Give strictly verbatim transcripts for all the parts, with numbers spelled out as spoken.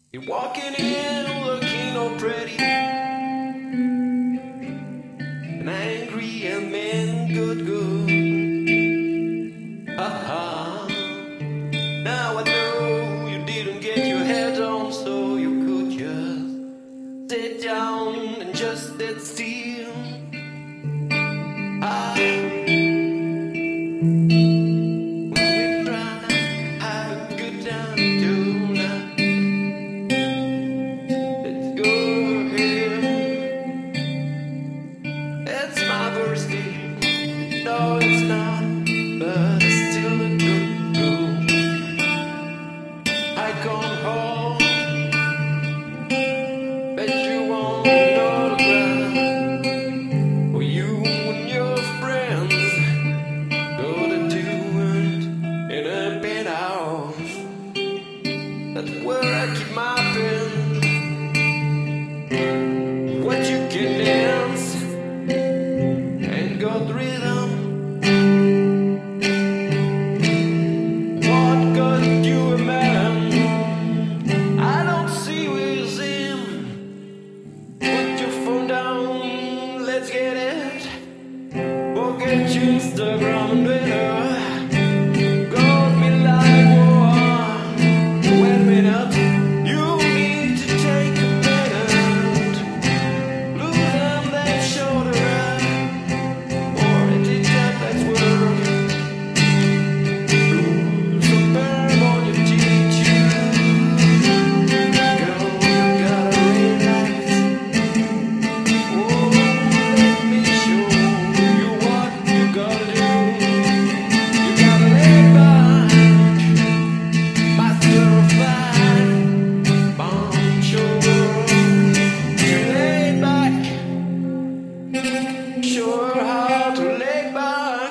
You're walking in looking all pretty and angry and mean good, good. Haha. Now I know you didn't get your head on, so you could just sit down and just sit still. Ah. No, it's not, but it's still a good room. I come home, bet you want an autograph, or you and your friends go to do it in a penthouse. That's where I keep my pen. What you can dance and go rhythm. Let's get it. Forget your Instagram and Twitter. Got me like war. Wait a minute. You need to take a minute. Lose them that shoulder. Or it is that let's work. Lose some burn on your teeth. Girl, you gotta relax. Whoa. Sure how to lay back,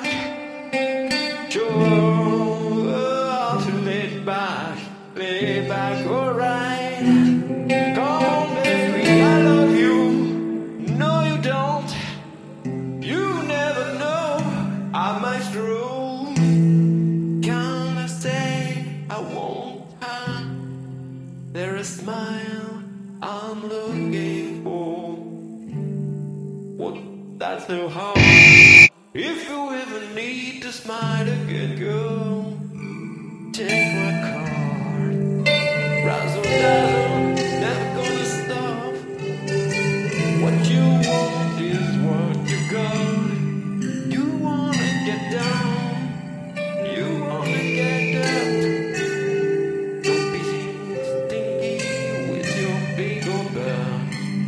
sure how to lay back, lay back, alright. Come on, baby, I love you. No, you don't. You never know. I might through. Can I say I won't have? There's a smile I'm looking for. What? That's no harm. If you ever need to smile again, girl, take my card. Razzle dazzle, never gonna stop. What you want is what you got. You wanna get down, you wanna get up. Don't be stingy with your big old bell.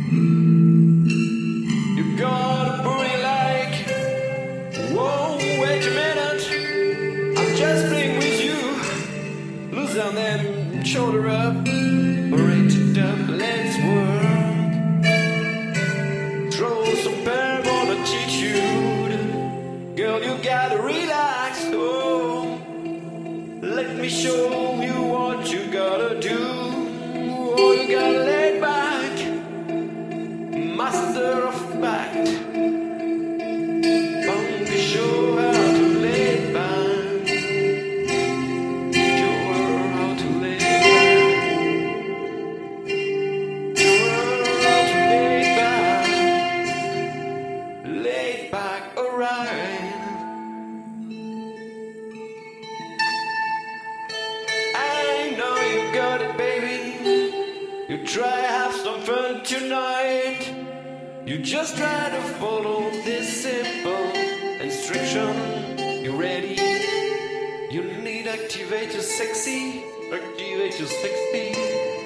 You gotta on them, shoulder up, rate it up, let's work. Throw some perm on the attitude. Girl, you gotta relax, oh. Let me show you what you gotta do. Oh, you gotta lay back, master of fact. Don't be sure how to lay back. Back alright. I know you got it, baby. You try have some fun tonight. You just try to follow this simple instruction. You ready? You need activate your sexy, activate your sexy.